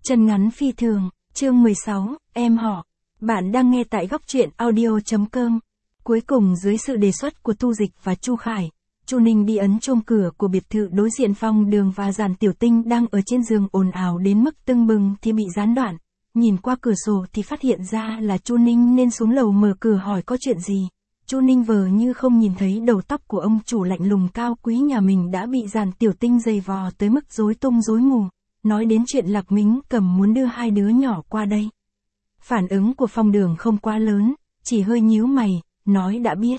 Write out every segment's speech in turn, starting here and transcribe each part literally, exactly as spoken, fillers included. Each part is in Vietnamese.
Chân ngắn phi thường, chương mười sáu, em họ. Bạn đang nghe tại góc truyện audio chấm com. Cuối cùng dưới sự đề xuất của Thu Dịch và Chu Khải, Chu Ninh đi ấn chuông cửa của biệt thự đối diện Phong Đường và Giản Tiểu Tinh đang ở trên giường ồn ào đến mức tưng bừng thì bị gián đoạn. Nhìn qua cửa sổ thì phát hiện ra là Chu Ninh nên xuống lầu mở cửa hỏi có chuyện gì. Chu Ninh vờ như không nhìn thấy đầu tóc của ông chủ lạnh lùng cao quý nhà mình đã bị Giản Tiểu Tinh giày vò tới mức rối tung rối mù. Nói đến chuyện Lạc Mính Cầm muốn đưa hai đứa nhỏ qua đây. Phản ứng của Phong Đường không quá lớn, chỉ hơi nhíu mày, nói đã biết.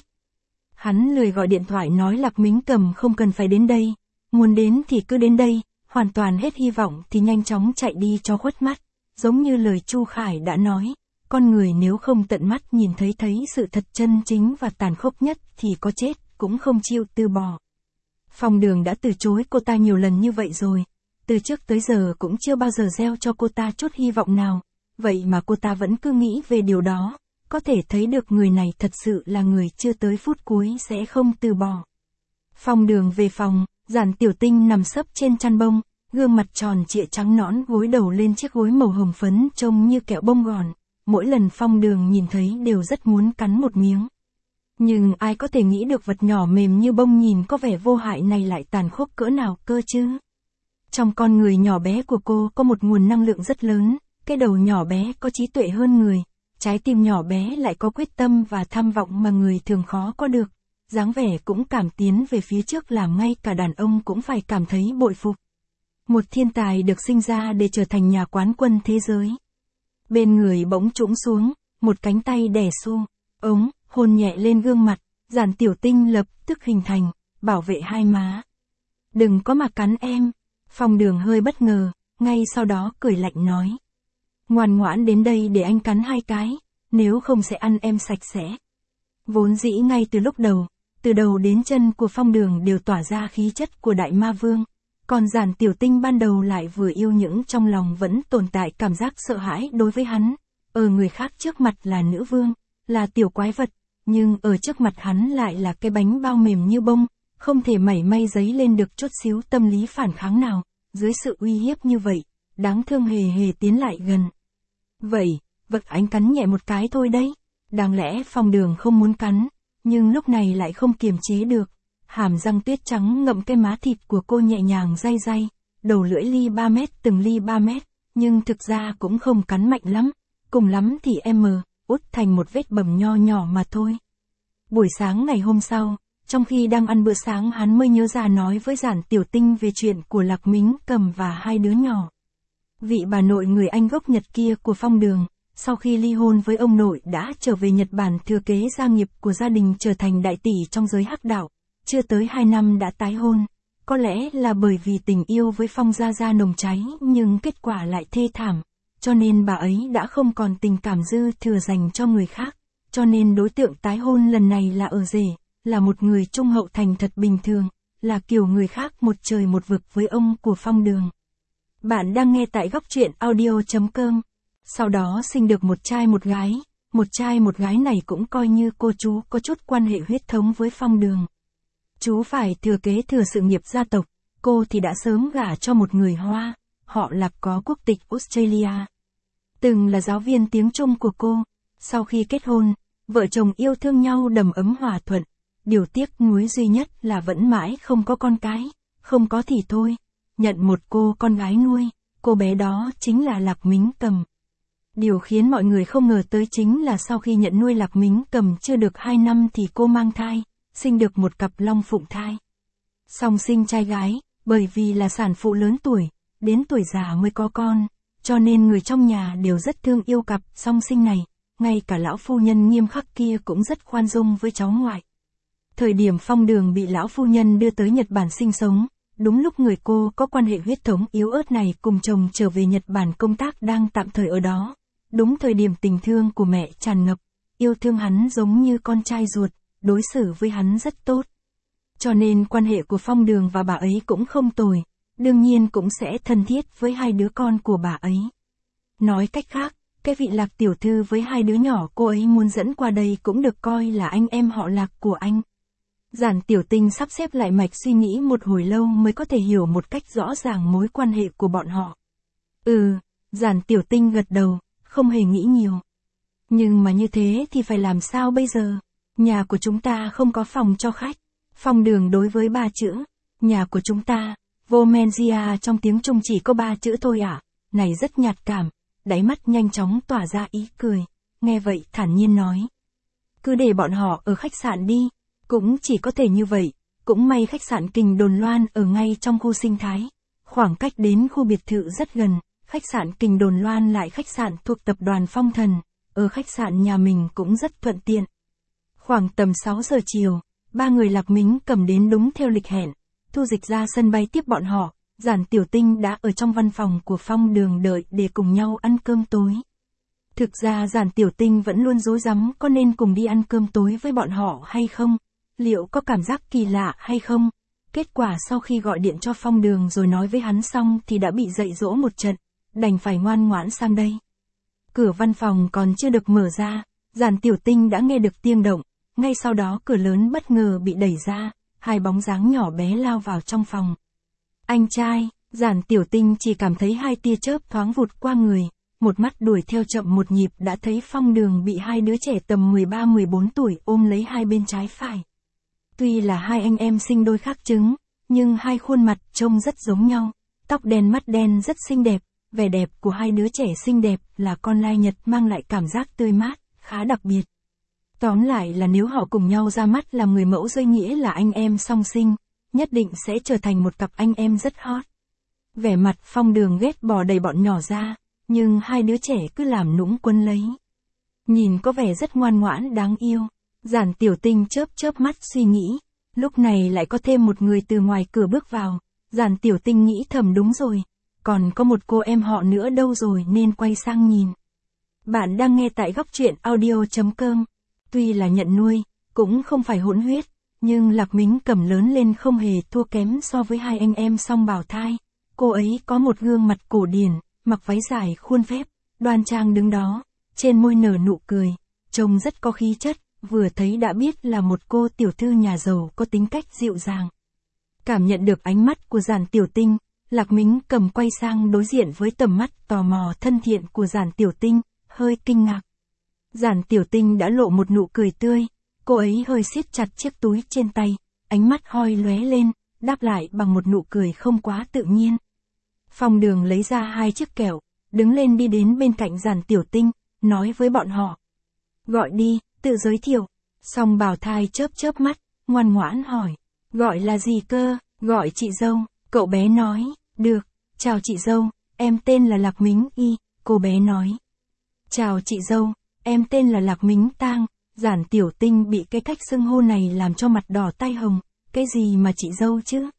Hắn lười gọi điện thoại nói Lạc Mính Cầm không cần phải đến đây, muốn đến thì cứ đến đây, hoàn toàn hết hy vọng thì nhanh chóng chạy đi cho khuất mắt. Giống như lời Chu Khải đã nói, con người nếu không tận mắt nhìn thấy thấy sự thật chân chính và tàn khốc nhất thì có chết cũng không chịu từ bỏ. Phong Đường đã từ chối cô ta nhiều lần như vậy rồi. Từ trước tới giờ cũng chưa bao giờ gieo cho cô ta chút hy vọng nào, vậy mà cô ta vẫn cứ nghĩ về điều đó, có thể thấy được người này thật sự là người chưa tới phút cuối sẽ không từ bỏ. Phong Đường về phòng, Giản Tiểu Tinh nằm sấp trên chăn bông, gương mặt tròn trịa trắng nõn gối đầu lên chiếc gối màu hồng phấn trông như kẹo bông gòn, mỗi lần Phong Đường nhìn thấy đều rất muốn cắn một miếng. Nhưng ai có thể nghĩ được vật nhỏ mềm như bông nhìn có vẻ vô hại này lại tàn khốc cỡ nào cơ chứ? Trong con người nhỏ bé của cô có một nguồn năng lượng rất lớn, cái đầu nhỏ bé có trí tuệ hơn người, trái tim nhỏ bé lại có quyết tâm và tham vọng mà người thường khó có được, dáng vẻ cũng cảm tiến về phía trước làm ngay cả đàn ông cũng phải cảm thấy bội phục. Một thiên tài được sinh ra để trở thành nhà quán quân thế giới. Bên người bỗng trũng xuống, một cánh tay đè xu, ống, hôn nhẹ lên gương mặt, Giản Tiểu Tinh lập tức hình thành, bảo vệ hai má. Đừng có mà cắn em. Phong Đường hơi bất ngờ, ngay sau đó cười lạnh nói. Ngoan ngoãn đến đây để anh cắn hai cái, nếu không sẽ ăn em sạch sẽ. Vốn dĩ ngay từ lúc đầu, từ đầu đến chân của Phong Đường đều tỏa ra khí chất của Đại Ma Vương, còn Giản Tiểu Tinh ban đầu lại vừa yêu những trong lòng vẫn tồn tại cảm giác sợ hãi đối với hắn, ở người khác trước mặt là nữ vương, là tiểu quái vật, nhưng ở trước mặt hắn lại là cái bánh bao mềm như bông. Không thể mảy may dấy lên được chút xíu tâm lý phản kháng nào, dưới sự uy hiếp như vậy, đáng thương hề hề tiến lại gần. Vậy, vật anh cắn nhẹ một cái thôi đấy, đáng lẽ Phong Đường không muốn cắn, nhưng lúc này lại không kiềm chế được, hàm răng tuyết trắng ngậm cái má thịt của cô nhẹ nhàng day day, đầu lưỡi ly ba mét từng ly ba mét, nhưng thực ra cũng không cắn mạnh lắm, cùng lắm thì em mờ, út thành một vết bầm nho nhỏ mà thôi. Buổi sáng ngày hôm sau, trong khi đang ăn bữa sáng hắn mới nhớ ra nói với Giản Tiểu Tinh về chuyện của Lạc Mính Cầm và hai đứa nhỏ. Vị bà nội người Anh gốc Nhật kia của Phong Đường, sau khi ly hôn với ông nội đã trở về Nhật Bản thừa kế gia nghiệp của gia đình trở thành đại tỷ trong giới hắc đạo, chưa tới hai năm đã tái hôn. Có lẽ là bởi vì tình yêu với Phong Gia Gia nồng cháy nhưng kết quả lại thê thảm, cho nên bà ấy đã không còn tình cảm dư thừa dành cho người khác, cho nên đối tượng tái hôn lần này là ở rể. Là một người trung hậu thành thật bình thường, là kiểu người khác một trời một vực với ông của Phong Đường. Bạn đang nghe tại góc truyện audio chấm com. Sau đó sinh được một trai một gái, một trai một gái này cũng coi như cô chú có chút quan hệ huyết thống với Phong Đường. Chú phải thừa kế thừa sự nghiệp gia tộc, cô thì đã sớm gả cho một người Hoa, họ Lạc có quốc tịch Australia. Từng là giáo viên tiếng Trung của cô, sau khi kết hôn, vợ chồng yêu thương nhau đầm ấm hòa thuận. Điều tiếc nuối duy nhất là vẫn mãi không có con cái, không có thì thôi, nhận một cô con gái nuôi, cô bé đó chính là Lạc Mính Cầm. Điều khiến mọi người không ngờ tới chính là sau khi nhận nuôi Lạc Mính Cầm chưa được hai năm thì cô mang thai, sinh được một cặp long phụng thai. Song sinh trai gái, bởi vì là sản phụ lớn tuổi, đến tuổi già mới có con, cho nên người trong nhà đều rất thương yêu cặp song sinh này, ngay cả lão phu nhân nghiêm khắc kia cũng rất khoan dung với cháu ngoại. Thời điểm Phong Đường bị lão phu nhân đưa tới Nhật Bản sinh sống, đúng lúc người cô có quan hệ huyết thống yếu ớt này cùng chồng trở về Nhật Bản công tác đang tạm thời ở đó. Đúng thời điểm tình thương của mẹ tràn ngập, yêu thương hắn giống như con trai ruột, đối xử với hắn rất tốt. Cho nên quan hệ của Phong Đường và bà ấy cũng không tồi, đương nhiên cũng sẽ thân thiết với hai đứa con của bà ấy. Nói cách khác, cái vị Lạc tiểu thư với hai đứa nhỏ cô ấy muốn dẫn qua đây cũng được coi là anh em họ Lạc của anh. Giản Tiểu Tinh sắp xếp lại mạch suy nghĩ một hồi lâu mới có thể hiểu một cách rõ ràng mối quan hệ của bọn họ. Ừ, Giản Tiểu Tinh gật đầu, không hề nghĩ nhiều. Nhưng mà như thế thì phải làm sao bây giờ? Nhà của chúng ta không có phòng cho khách. Phong Đường đối với ba chữ. Nhà của chúng ta, Vomensia trong tiếng Trung chỉ có ba chữ thôi ạ. À? Này rất nhạt cảm, đáy mắt nhanh chóng tỏa ra ý cười. Nghe vậy thản nhiên nói. Cứ để bọn họ ở khách sạn đi. Cũng chỉ có thể như vậy. Cũng may khách sạn Kình Đồn Loan ở ngay trong khu sinh thái. Khoảng cách đến khu biệt thự rất gần. Khách sạn Kình Đồn Loan lại khách sạn thuộc tập đoàn Phong Thần. Ở khách sạn nhà mình cũng rất thuận tiện. Khoảng tầm sáu giờ chiều, ba người Lạc Mính Cầm đến đúng theo lịch hẹn. Thu Dịch ra sân bay tiếp bọn họ. Giản Tiểu Tinh đã ở trong văn phòng của Phong Đường đợi để cùng nhau ăn cơm tối. Thực ra Giản Tiểu Tinh vẫn luôn rối rắm có nên cùng đi ăn cơm tối với bọn họ hay không, liệu có cảm giác kỳ lạ hay không. Kết quả sau khi gọi điện cho Phong Đường rồi nói với hắn xong thì đã bị dạy dỗ một trận, đành phải ngoan ngoãn sang đây. Cửa văn phòng còn chưa được mở ra, Giản Tiểu Tinh đã nghe được tiếng động, ngay sau đó cửa lớn bất ngờ bị đẩy ra, hai bóng dáng nhỏ bé lao vào trong phòng. Anh trai, Giản Tiểu Tinh chỉ cảm thấy hai tia chớp thoáng vụt qua người, một mắt đuổi theo chậm một nhịp đã thấy Phong Đường bị hai đứa trẻ tầm mười ba mười bốn tuổi ôm lấy hai bên trái phải. Tuy là hai anh em sinh đôi khác trứng, nhưng hai khuôn mặt trông rất giống nhau, tóc đen mắt đen rất xinh đẹp, vẻ đẹp của hai đứa trẻ xinh đẹp là con lai Nhật mang lại cảm giác tươi mát, khá đặc biệt. Tóm lại là nếu họ cùng nhau ra mắt làm người mẫu rơi nghĩa là anh em song sinh, nhất định sẽ trở thành một cặp anh em rất hot. Vẻ mặt Phong Đường ghét bỏ đầy bọn nhỏ ra, nhưng hai đứa trẻ cứ làm nũng quấn lấy. Nhìn có vẻ rất ngoan ngoãn đáng yêu. Giản Tiểu Tinh chớp chớp mắt suy nghĩ, lúc này lại có thêm một người từ ngoài cửa bước vào. Giản Tiểu Tinh nghĩ thầm đúng rồi, còn có một cô em họ nữa đâu rồi nên quay sang nhìn. Bạn đang nghe tại góc truyện audio chấm com. Tuy là nhận nuôi, cũng không phải hỗn huyết, nhưng Lạc Mính Cầm lớn lên không hề thua kém so với hai anh em song bào thai. Cô ấy có một gương mặt cổ điển, mặc váy dài khuôn phép, đoan trang đứng đó, trên môi nở nụ cười, trông rất có khí chất, vừa thấy đã biết là một cô tiểu thư nhà giàu có tính cách dịu dàng. Cảm nhận được ánh mắt của Giản Tiểu Tinh, Lạc Mính Cầm quay sang đối diện với tầm mắt tò mò thân thiện của Giản Tiểu Tinh, hơi kinh ngạc. Giản Tiểu Tinh đã lộ một nụ cười tươi, cô ấy hơi siết chặt chiếc túi trên tay, ánh mắt hoi lóe lên, đáp lại bằng một nụ cười không quá tự nhiên. Phong Đường lấy ra hai chiếc kẹo, đứng lên đi đến bên cạnh Giản Tiểu Tinh, nói với bọn họ. Gọi đi, tự giới thiệu. Song bào thai chớp chớp mắt, ngoan ngoãn hỏi. Gọi là gì cơ? Gọi chị dâu. Cậu bé nói. Được, chào chị dâu, em tên là Lạc Mính Y. Cô bé nói. Chào chị dâu, em tên là Lạc Mính Tang. Giản Tiểu Tinh bị cái cách xưng hô này làm cho mặt đỏ tai hồng. Cái gì mà chị dâu chứ?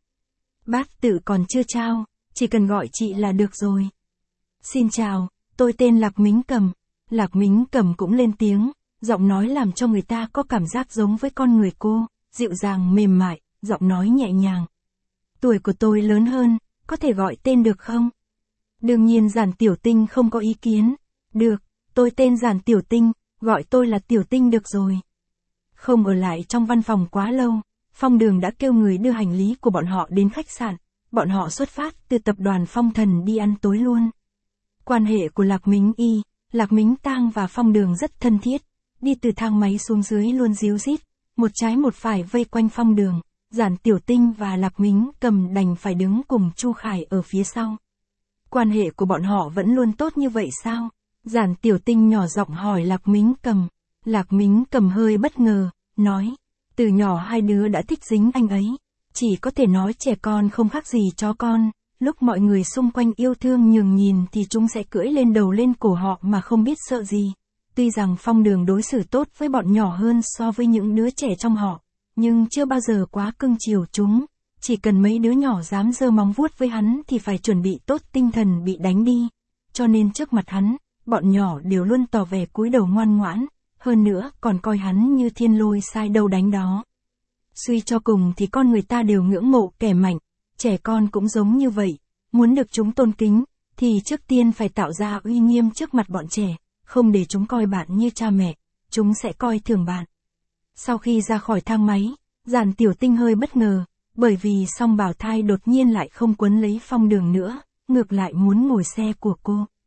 Bác tự còn chưa trao, chỉ cần gọi chị là được rồi. Xin chào, tôi tên Lạc Mính Cầm. Lạc Mính Cầm cũng lên tiếng, giọng nói làm cho người ta có cảm giác giống với con người cô, dịu dàng mềm mại, giọng nói nhẹ nhàng. Tuổi của tôi lớn hơn, có thể gọi tên được không? Đương nhiên Giản Tiểu Tinh không có ý kiến. Được, tôi tên Giản Tiểu Tinh, gọi tôi là Tiểu Tinh được rồi. Không ở lại trong văn phòng quá lâu, Phong Đường đã kêu người đưa hành lý của bọn họ đến khách sạn. Bọn họ xuất phát từ tập đoàn Phong Thần đi ăn tối luôn. Quan hệ của Lạc Mính Y, Lạc Mính Tang và Phong Đường rất thân thiết. Đi từ thang máy xuống dưới luôn díu dít, một trái một phải vây quanh Phong Đường. Giản Tiểu Tinh và Lạc Mính Cầm đành phải đứng cùng Chu Khải ở phía sau. Quan hệ của bọn họ vẫn luôn tốt như vậy sao? Giản Tiểu Tinh nhỏ giọng hỏi Lạc Mính Cầm. Lạc Mính Cầm hơi bất ngờ, nói. Từ nhỏ hai đứa đã thích dính anh ấy. Chỉ có thể nói trẻ con không khác gì chó con. Lúc mọi người xung quanh yêu thương nhường nhìn thì chúng sẽ cưỡi lên đầu lên cổ họ mà không biết sợ gì. Tuy rằng Phong Đường đối xử tốt với bọn nhỏ hơn so với những đứa trẻ trong họ, nhưng chưa bao giờ quá cưng chiều chúng. Chỉ cần mấy đứa nhỏ dám giơ móng vuốt với hắn thì phải chuẩn bị tốt tinh thần bị đánh đi. Cho nên trước mặt hắn, bọn nhỏ đều luôn tỏ vẻ cúi đầu ngoan ngoãn, hơn nữa còn coi hắn như thiên lôi sai đâu đánh đó. Suy cho cùng thì con người ta đều ngưỡng mộ kẻ mạnh, trẻ con cũng giống như vậy, muốn được chúng tôn kính, thì trước tiên phải tạo ra uy nghiêm trước mặt bọn trẻ, không để chúng coi bạn như cha mẹ, chúng sẽ coi thường bạn. Sau khi ra khỏi thang máy, Giản Tiểu Tinh hơi bất ngờ, bởi vì song bào thai đột nhiên lại không quấn lấy Phong Đường nữa, ngược lại muốn ngồi xe của cô.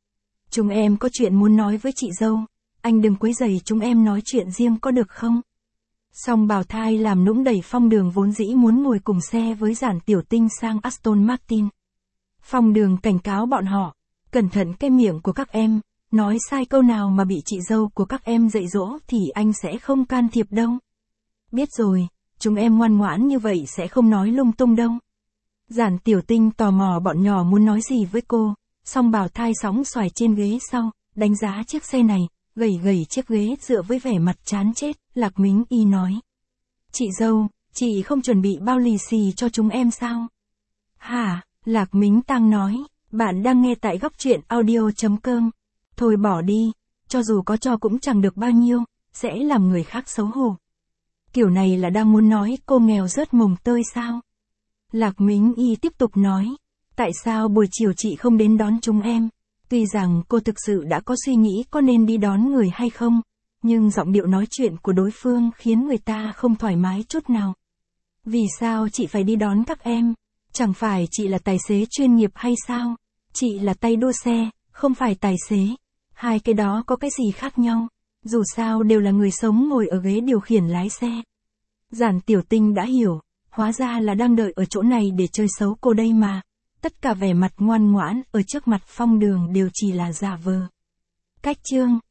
chúng em có chuyện muốn nói với chị dâu, anh đừng quấy rầy chúng em nói chuyện riêng có được không? Song bào thai làm nũng đẩy Phong Đường vốn dĩ muốn ngồi cùng xe với Giản Tiểu Tinh sang Aston Martin. Phong Đường cảnh cáo bọn họ, cẩn thận cái miệng của các em, nói sai câu nào mà bị chị dâu của các em dạy dỗ thì anh sẽ không can thiệp đâu. Biết rồi, chúng em ngoan ngoãn như vậy sẽ không nói lung tung đâu. Giản Tiểu Tinh tò mò bọn nhỏ muốn nói gì với cô, song bào thai sóng xoài trên ghế sau, đánh giá chiếc xe này, gầy gầy chiếc ghế dựa với vẻ mặt chán chết, Lạc Mính Y nói. Chị dâu, chị không chuẩn bị bao lì xì cho chúng em sao? Hả? Lạc Mính Tăng nói, bạn đang nghe tại góc truyện audio.com. Thôi bỏ đi, cho dù có cho cũng chẳng được bao nhiêu, sẽ làm người khác xấu hổ. Kiểu này là đang muốn nói cô nghèo rớt mồng tơi sao? Lạc Mính Y tiếp tục nói, tại sao buổi chiều chị không đến đón chúng em? Tuy rằng cô thực sự đã có suy nghĩ có nên đi đón người hay không, nhưng giọng điệu nói chuyện của đối phương khiến người ta không thoải mái chút nào. Vì sao chị phải đi đón các em? Chẳng phải chị là tài xế chuyên nghiệp hay sao? Chị là tay đua xe, không phải tài xế. Hai cái đó có cái gì khác nhau? Dù sao đều là người sống ngồi ở ghế điều khiển lái xe. Giản Tiểu Tinh đã hiểu, hóa ra là đang đợi ở chỗ này để chơi xấu cô đây mà. Tất cả vẻ mặt ngoan ngoãn ở trước mặt Phong Đường đều chỉ là giả vờ. Cách chương